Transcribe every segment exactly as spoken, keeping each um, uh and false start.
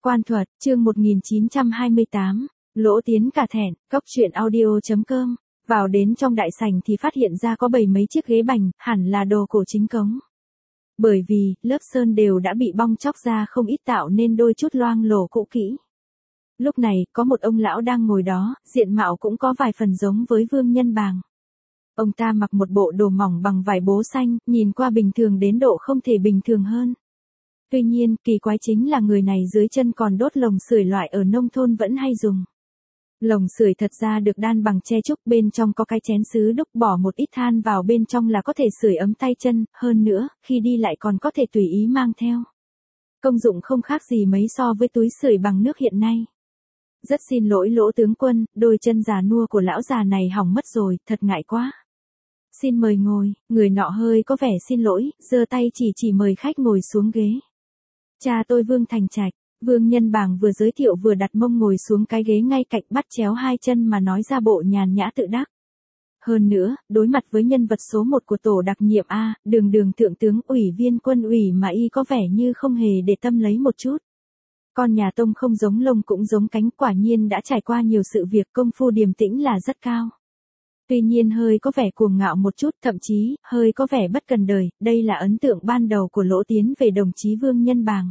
Quan thuật, chương một nghìn chín trăm hai mươi tám, Lỗ Tiến cả thẹn, cóc truyện audio chấm com. Vào đến trong đại sảnh thì phát hiện ra có bảy mấy chiếc ghế bành, hẳn là đồ cổ chính cống. Bởi vì, lớp sơn đều đã bị bong chóc ra không ít tạo nên đôi chút loang lổ cũ kỹ. Lúc này, có một ông lão đang ngồi đó, diện mạo cũng có vài phần giống với Vương Nhân Bàng. Ông ta mặc một bộ đồ mỏng bằng vải bố xanh, nhìn qua bình thường đến độ không thể bình thường hơn. Tuy nhiên, kỳ quái chính là người này dưới chân còn đốt lồng sưởi loại ở nông thôn vẫn hay dùng. Lồng sưởi thật ra được đan bằng tre trúc, bên trong có cái chén sứ đúc, bỏ một ít than vào bên trong là có thể sưởi ấm tay chân, hơn nữa, khi đi lại còn có thể tùy ý mang theo. Công dụng không khác gì mấy so với túi sưởi bằng nước hiện nay. Rất xin lỗi Lỗ tướng quân, đôi chân già nua của lão già này hỏng mất rồi, thật ngại quá. Xin mời ngồi, người nọ hơi có vẻ xin lỗi, giơ tay chỉ chỉ mời khách ngồi xuống ghế. Cha tôi Vương Thành Trạch. Vương Nhân Bàng vừa giới thiệu vừa đặt mông ngồi xuống cái ghế ngay cạnh, bắt chéo hai chân mà nói ra bộ nhàn nhã tự đắc. Hơn nữa, đối mặt với nhân vật số một của tổ đặc nhiệm A, đường đường thượng tướng ủy viên quân ủy mà y có vẻ như không hề để tâm lấy một chút. Con nhà Tông không giống lông cũng giống cánh, quả nhiên đã trải qua nhiều sự việc, công phu điềm tĩnh là rất cao. Tuy nhiên hơi có vẻ cuồng ngạo một chút, thậm chí, hơi có vẻ bất cần đời, đây là ấn tượng ban đầu của Lỗ Tiến về đồng chí Vương Nhân Bàng.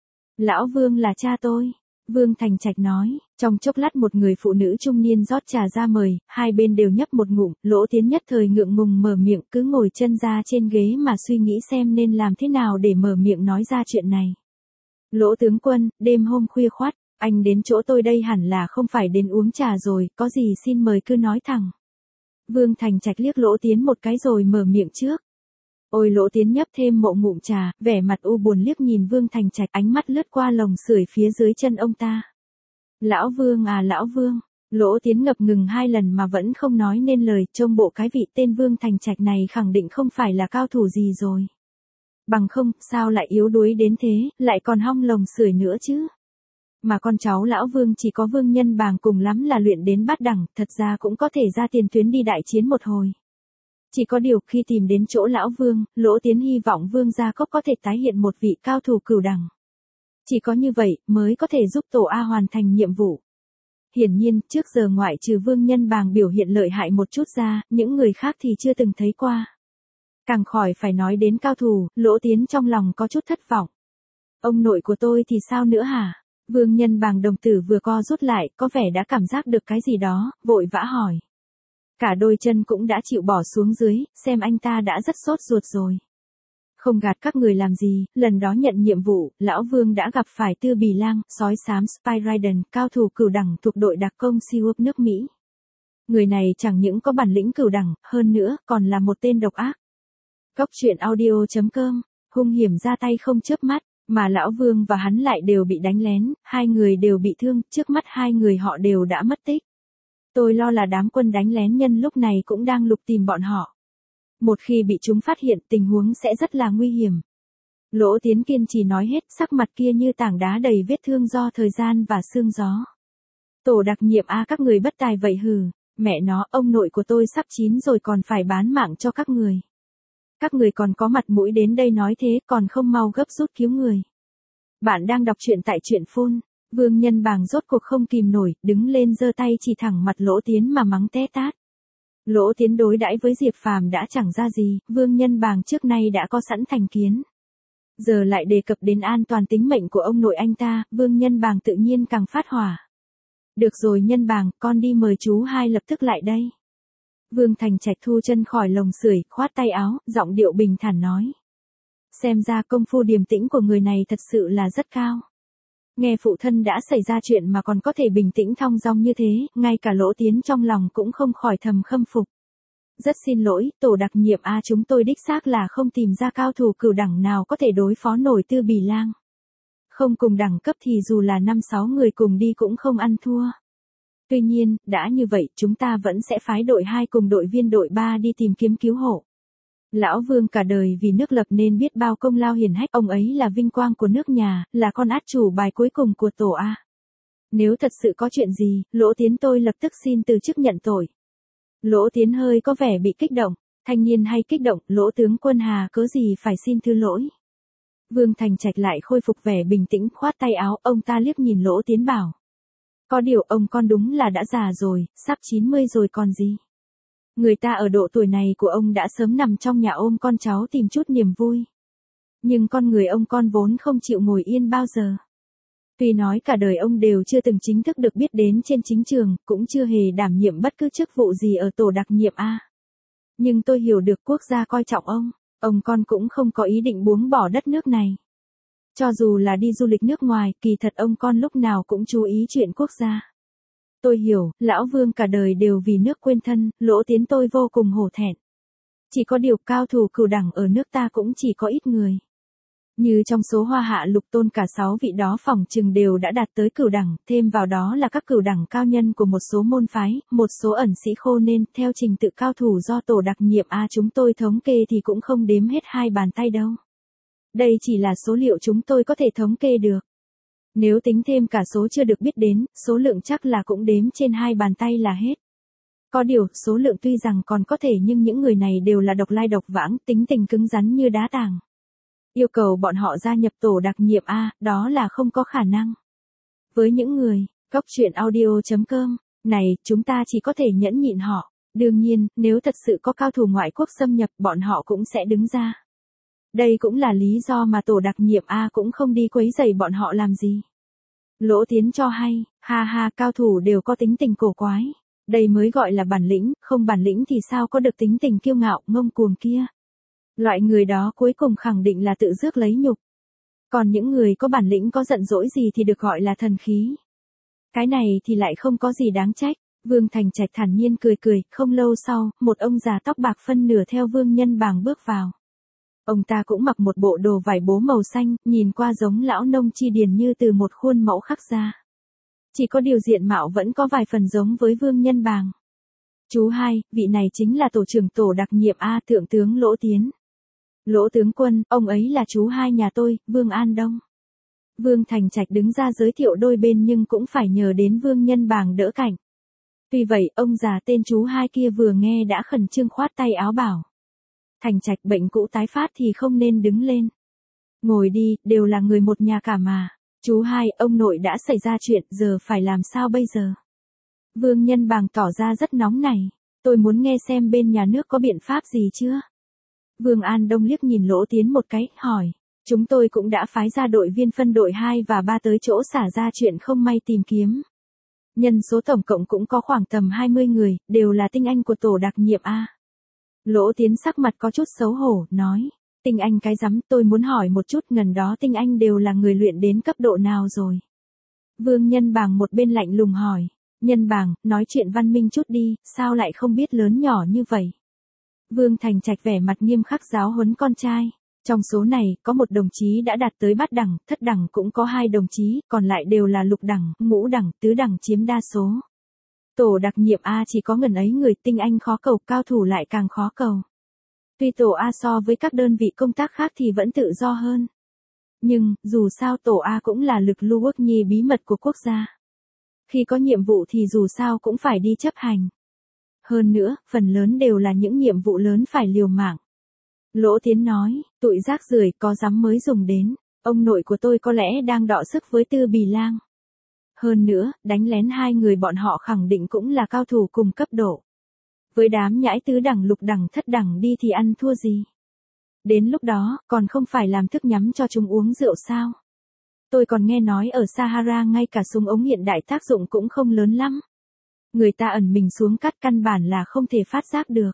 Lão Vương là cha tôi, Vương Thành Trạch nói, trong chốc lát một người phụ nữ trung niên rót trà ra mời, hai bên đều nhấp một ngụm, Lỗ Tiến nhất thời ngượng ngùng mở miệng, cứ ngồi chân ra trên ghế mà suy nghĩ xem nên làm thế nào để mở miệng nói ra chuyện này. Lỗ tướng quân, đêm hôm khuya khoắt, anh đến chỗ tôi đây hẳn là không phải đến uống trà rồi, có gì xin mời cứ nói thẳng. Vương Thành Trạch liếc Lỗ Tiến một cái rồi mở miệng trước. Ôi Lỗ Tiến nhấp thêm một ngụm trà, vẻ mặt u buồn liếc nhìn Vương Thành Trạch, ánh mắt lướt qua lồng sưởi phía dưới chân ông ta. Lão Vương à lão Vương, Lỗ Tiến ngập ngừng hai lần mà vẫn không nói nên lời, trông bộ cái vị tên Vương Thành Trạch này khẳng định không phải là cao thủ gì rồi. Bằng không, sao lại yếu đuối đến thế, lại còn hong lồng sưởi nữa chứ. Mà con cháu lão Vương chỉ có Vương Nhân Bàng cùng lắm là luyện đến bát đẳng, thật ra cũng có thể ra tiền tuyến đi đại chiến một hồi. Chỉ có điều khi tìm đến chỗ lão Vương, Lỗ Tiến hy vọng Vương Gia Cốc có thể tái hiện một vị cao thủ cửu đẳng. Chỉ có như vậy mới có thể giúp tổ A hoàn thành nhiệm vụ. Hiển nhiên, trước giờ ngoại trừ Vương Nhân Bàng biểu hiện lợi hại một chút ra, những người khác thì chưa từng thấy qua. Càng khỏi phải nói đến cao thủ, Lỗ Tiến trong lòng có chút thất vọng. Ông nội của tôi thì sao nữa hả? Vương Nhân Bàng đồng tử vừa co rút lại, có vẻ đã cảm giác được cái gì đó, vội vã hỏi. Cả đôi chân cũng đã chịu bỏ xuống dưới, xem anh ta đã rất sốt ruột rồi. Không gạt các người làm gì, lần đó nhận nhiệm vụ, lão Vương đã gặp phải Tư Bì Lang, sói xám Spyridon, cao thủ cửu đẳng thuộc đội đặc công SEAL nước Mỹ. Người này chẳng những có bản lĩnh cửu đẳng, hơn nữa, còn là một tên độc ác. Cóc truyện audio chấm com, hung hiểm ra tay không chớp mắt, mà lão Vương và hắn lại đều bị đánh lén, hai người đều bị thương, trước mắt hai người họ đều đã mất tích. Tôi lo là đám quân đánh lén nhân lúc này cũng đang lục tìm bọn họ. Một khi bị chúng phát hiện, tình huống sẽ rất là nguy hiểm. Lỗ Tiến kiên trì nói hết, sắc mặt kia như tảng đá đầy vết thương do thời gian và sương gió. Tổ đặc nhiệm A các người bất tài vậy hừ, mẹ nó, ông nội của tôi sắp chín rồi còn phải bán mạng cho các người. Các người còn có mặt mũi đến đây nói thế, còn không mau gấp rút cứu người. Bạn đang đọc truyện tại truyện phone. Vương Nhân Bàng rốt cuộc không kìm nổi, đứng lên giơ tay chỉ thẳng mặt Lỗ Tiến mà mắng té tát. Lỗ Tiến đối đãi với Diệp Phàm đã chẳng ra gì, Vương Nhân Bàng trước nay đã có sẵn thành kiến. Giờ lại đề cập đến an toàn tính mệnh của ông nội anh ta, Vương Nhân Bàng tự nhiên càng phát hỏa. Được rồi Nhân Bàng, con đi mời chú hai lập tức lại đây. Vương Thành Trạch thu chân khỏi lồng sưởi, khoát tay áo, giọng điệu bình thản nói. Xem ra công phu điềm tĩnh của người này thật sự là rất cao. Nghe phụ thân đã xảy ra chuyện mà còn có thể bình tĩnh thong dong như thế, ngay cả Lỗ Tiến trong lòng cũng không khỏi thầm khâm phục. Rất xin lỗi, tổ đặc nhiệm A chúng tôi đích xác là không tìm ra cao thủ cửu đẳng nào có thể đối phó nổi Tư Bì Lang. Không cùng đẳng cấp thì dù là năm sáu người cùng đi cũng không ăn thua. Tuy nhiên, đã như vậy, chúng ta vẫn sẽ phái đội hai cùng đội viên đội ba đi tìm kiếm cứu hộ. Lão Vương cả đời vì nước lập nên biết bao công lao hiển hách, ông ấy là vinh quang của nước nhà, là con át chủ bài cuối cùng của tổ A. Nếu thật sự có chuyện gì, Lỗ Tiến tôi lập tức xin từ chức nhận tội. Lỗ Tiến hơi có vẻ bị kích động, thanh niên hay kích động, Lỗ tướng quân hà cớ gì phải xin thứ lỗi. Vương Thành Trạch lại khôi phục vẻ bình tĩnh khoát tay áo, ông ta liếc nhìn Lỗ Tiến bảo. Có điều ông con đúng là đã già rồi, sắp chín mươi rồi còn gì. Người ta ở độ tuổi này của ông đã sớm nằm trong nhà ôm con cháu tìm chút niềm vui. Nhưng con người ông con vốn không chịu ngồi yên bao giờ. Tuy nói cả đời ông đều chưa từng chính thức được biết đến trên chính trường, cũng chưa hề đảm nhiệm bất cứ chức vụ gì ở tổ đặc nhiệm A. Nhưng tôi hiểu được quốc gia coi trọng ông, ông con cũng không có ý định buông bỏ đất nước này. Cho dù là đi du lịch nước ngoài, kỳ thật ông con lúc nào cũng chú ý chuyện quốc gia. Tôi hiểu, lão Vương cả đời đều vì nước quên thân, Lỗ Tiến tôi vô cùng hổ thẹn. Chỉ có điều cao thủ cửu đẳng ở nước ta cũng chỉ có ít người. Như trong số Hoa Hạ Lục Tôn cả sáu vị đó phỏng chừng đều đã đạt tới cửu đẳng, thêm vào đó là các cửu đẳng cao nhân của một số môn phái, một số ẩn sĩ khô nên theo trình tự cao thủ do tổ đặc nhiệm A chúng tôi thống kê thì cũng không đếm hết hai bàn tay đâu. Đây chỉ là số liệu chúng tôi có thể thống kê được. Nếu tính thêm cả số chưa được biết đến, số lượng chắc là cũng đếm trên hai bàn tay là hết. Có điều, số lượng tuy rằng còn có thể nhưng những người này đều là độc lai độc vãng, tính tình cứng rắn như đá tảng. Yêu cầu bọn họ gia nhập tổ đặc nhiệm A, đó là không có khả năng. Với những người, cóc truyện audio chấm com, này, chúng ta chỉ có thể nhẫn nhịn họ. Đương nhiên, nếu thật sự có cao thủ ngoại quốc xâm nhập, bọn họ cũng sẽ đứng ra. Đây cũng là lý do mà tổ đặc nhiệm A cũng không đi quấy rầy bọn họ làm gì. Lỗ Tiến cho hay, ha ha, cao thủ đều có tính tình cổ quái. Đây mới gọi là bản lĩnh, không bản lĩnh thì sao có được tính tình kiêu ngạo, ngông cuồng kia. Loại người đó cuối cùng khẳng định là tự rước lấy nhục. Còn những người có bản lĩnh có giận dỗi gì thì được gọi là thần khí. Cái này thì lại không có gì đáng trách. Vương Thành Trạch thản nhiên cười cười, không lâu sau, một ông già tóc bạc phân nửa theo Vương Nhân Bàng bước vào. Ông ta cũng mặc một bộ đồ vải bố màu xanh, nhìn qua giống lão nông chi điền như từ một khuôn mẫu khắc ra. Chỉ có điều diện mạo vẫn có vài phần giống với Vương Nhân Bàng. Chú hai, vị này chính là tổ trưởng tổ đặc nhiệm A thượng tướng Lỗ Tiến. Lỗ tướng quân, ông ấy là chú hai nhà tôi, Vương An Đông. Vương Thành Trạch đứng ra giới thiệu đôi bên nhưng cũng phải nhờ đến Vương Nhân Bàng đỡ cạnh. Tuy vậy, ông già tên chú hai kia vừa nghe đã khẩn trương khoát tay áo bảo. Thành Trạch bệnh cũ tái phát thì không nên đứng lên. Ngồi đi, đều là người một nhà cả mà. Chú hai, ông nội đã xảy ra chuyện, giờ phải làm sao bây giờ? Vương Nhân Bàng tỏ ra rất nóng nảy. Tôi muốn nghe xem bên nhà nước có biện pháp gì chưa? Vương An Đông liếc nhìn Lỗ Tiến một cái, hỏi. Chúng tôi cũng đã phái ra đội viên phân đội hai và ba tới chỗ xả ra chuyện không may tìm kiếm. Nhân số tổng cộng cũng có khoảng tầm hai mươi người, đều là tinh anh của tổ đặc nhiệm A. Lỗ Tiến sắc mặt có chút xấu hổ, nói. Tinh anh cái rắm, tôi muốn hỏi một chút, ngần đó tinh anh đều là người luyện đến cấp độ nào rồi? Vương Nhân Bàng một bên lạnh lùng hỏi. Nhân Bàng, nói chuyện văn minh chút đi, sao lại không biết lớn nhỏ như vậy? Vương Thành Trạch vẻ mặt nghiêm khắc giáo huấn con trai. Trong số này, có một đồng chí đã đạt tới bát đẳng, thất đẳng cũng có hai đồng chí, còn lại đều là lục đẳng, ngũ đẳng, tứ đẳng chiếm đa số. Tổ đặc nhiệm A chỉ có ngần ấy người, tinh anh khó cầu, cao thủ lại càng khó cầu. Tuy tổ A so với các đơn vị công tác khác thì vẫn tự do hơn. Nhưng, dù sao tổ A cũng là lực lưu quốc nhi bí mật của quốc gia. Khi có nhiệm vụ thì dù sao cũng phải đi chấp hành. Hơn nữa, phần lớn đều là những nhiệm vụ lớn phải liều mạng. Lỗ Tiến nói, tụi rác rưởi có dám mới dùng đến, ông nội của tôi có lẽ đang đọ sức với Tư Bì Lang. Hơn nữa, đánh lén hai người bọn họ khẳng định cũng là cao thủ cùng cấp độ. Với đám nhãi tứ đẳng lục đẳng thất đẳng đi thì ăn thua gì. Đến lúc đó, còn không phải làm thức nhắm cho chúng uống rượu sao. Tôi còn nghe nói ở Sahara ngay cả súng ống hiện đại tác dụng cũng không lớn lắm. Người ta ẩn mình xuống cắt căn bản là không thể phát giác được.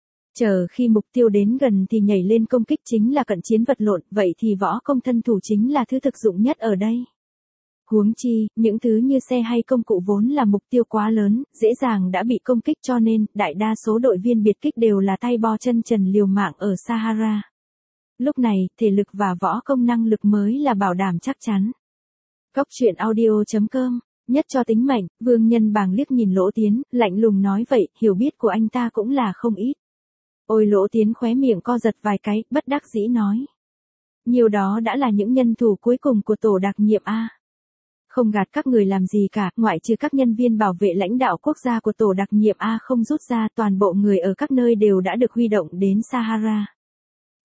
Chờ khi mục tiêu đến gần thì nhảy lên công kích chính là cận chiến vật lộn, vậy thì võ công thân thủ chính là thứ thực dụng nhất ở đây. Huống chi, những thứ như xe hay công cụ vốn là mục tiêu quá lớn, dễ dàng đã bị công kích cho nên, đại đa số đội viên biệt kích đều là tay bo chân trần liều mạng ở Sahara. Lúc này, thể lực và võ công năng lực mới là bảo đảm chắc chắn. Cóc truyện audio chấm com, nhất cho tính mệnh, Vương Nhân Bàng liếc nhìn Lỗ Tiến, lạnh lùng nói vậy, hiểu biết của anh ta cũng là không ít. Ôi Lỗ Tiến khóe miệng co giật vài cái, bất đắc dĩ nói. Nhiều đó đã là những nhân thủ cuối cùng của tổ đặc nhiệm A. Không gạt các người làm gì cả, ngoại trừ các nhân viên bảo vệ lãnh đạo quốc gia của tổ đặc nhiệm A không rút ra, toàn bộ người ở các nơi đều đã được huy động đến Sahara.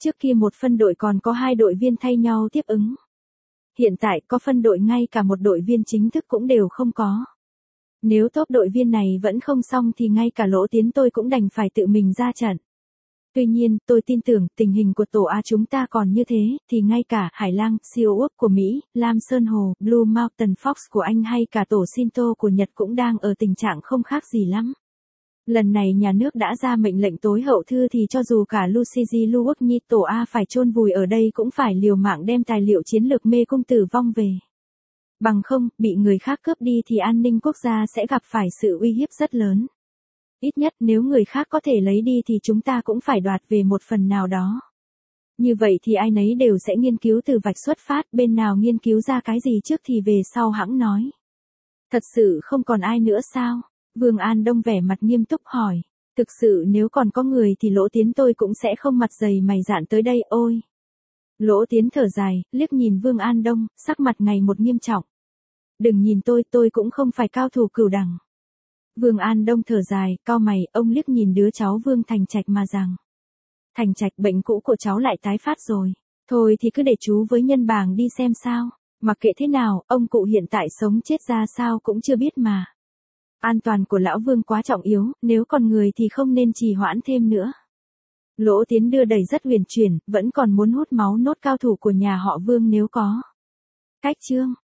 Trước kia một phân đội còn có hai đội viên thay nhau tiếp ứng. Hiện tại có phân đội ngay cả một đội viên chính thức cũng đều không có. Nếu top đội viên này vẫn không xong thì ngay cả Lỗ Tiến tôi cũng đành phải tự mình ra trận. Tuy nhiên, tôi tin tưởng tình hình của tổ A chúng ta còn như thế, thì ngay cả Hải Lang, Siêu Úc của Mỹ, Lam Sơn Hồ, Blue Mountain Fox của Anh hay cả tổ Shinto của Nhật cũng đang ở tình trạng không khác gì lắm. Lần này nhà nước đã ra mệnh lệnh tối hậu thư thì cho dù cả Luciji Luwak Nhi tổ A phải chôn vùi ở đây cũng phải liều mạng đem tài liệu chiến lược mê cung tử vong về. Bằng không, bị người khác cướp đi thì an ninh quốc gia sẽ gặp phải sự uy hiếp rất lớn. Ít nhất nếu người khác có thể lấy đi thì chúng ta cũng phải đoạt về một phần nào đó. Như vậy thì ai nấy đều sẽ nghiên cứu từ vạch xuất phát, bên nào nghiên cứu ra cái gì trước thì về sau hẵng nói. Thật sự không còn ai nữa sao? Vương An Đông vẻ mặt nghiêm túc hỏi. Thực sự nếu còn có người thì Lỗ Tiến tôi cũng sẽ không mặt dày mày dạn tới đây ôi. Lỗ Tiến thở dài, liếc nhìn Vương An Đông, sắc mặt ngày một nghiêm trọng. Đừng nhìn tôi, tôi cũng không phải cao thủ cửu đẳng. Vương An Đông thở dài, cau mày, ông liếc nhìn đứa cháu Vương Thành Trạch mà rằng. Thành Trạch bệnh cũ của cháu lại tái phát rồi. Thôi thì cứ để chú với Nhân Bàng đi xem sao. Mặc kệ thế nào, ông cụ hiện tại sống chết ra sao cũng chưa biết mà. An toàn của lão Vương quá trọng yếu, nếu còn người thì không nên trì hoãn thêm nữa. Lỗ Tiến đưa đầy rất huyền chuyển, vẫn còn muốn hút máu nốt cao thủ của nhà họ Vương nếu có. Cách chương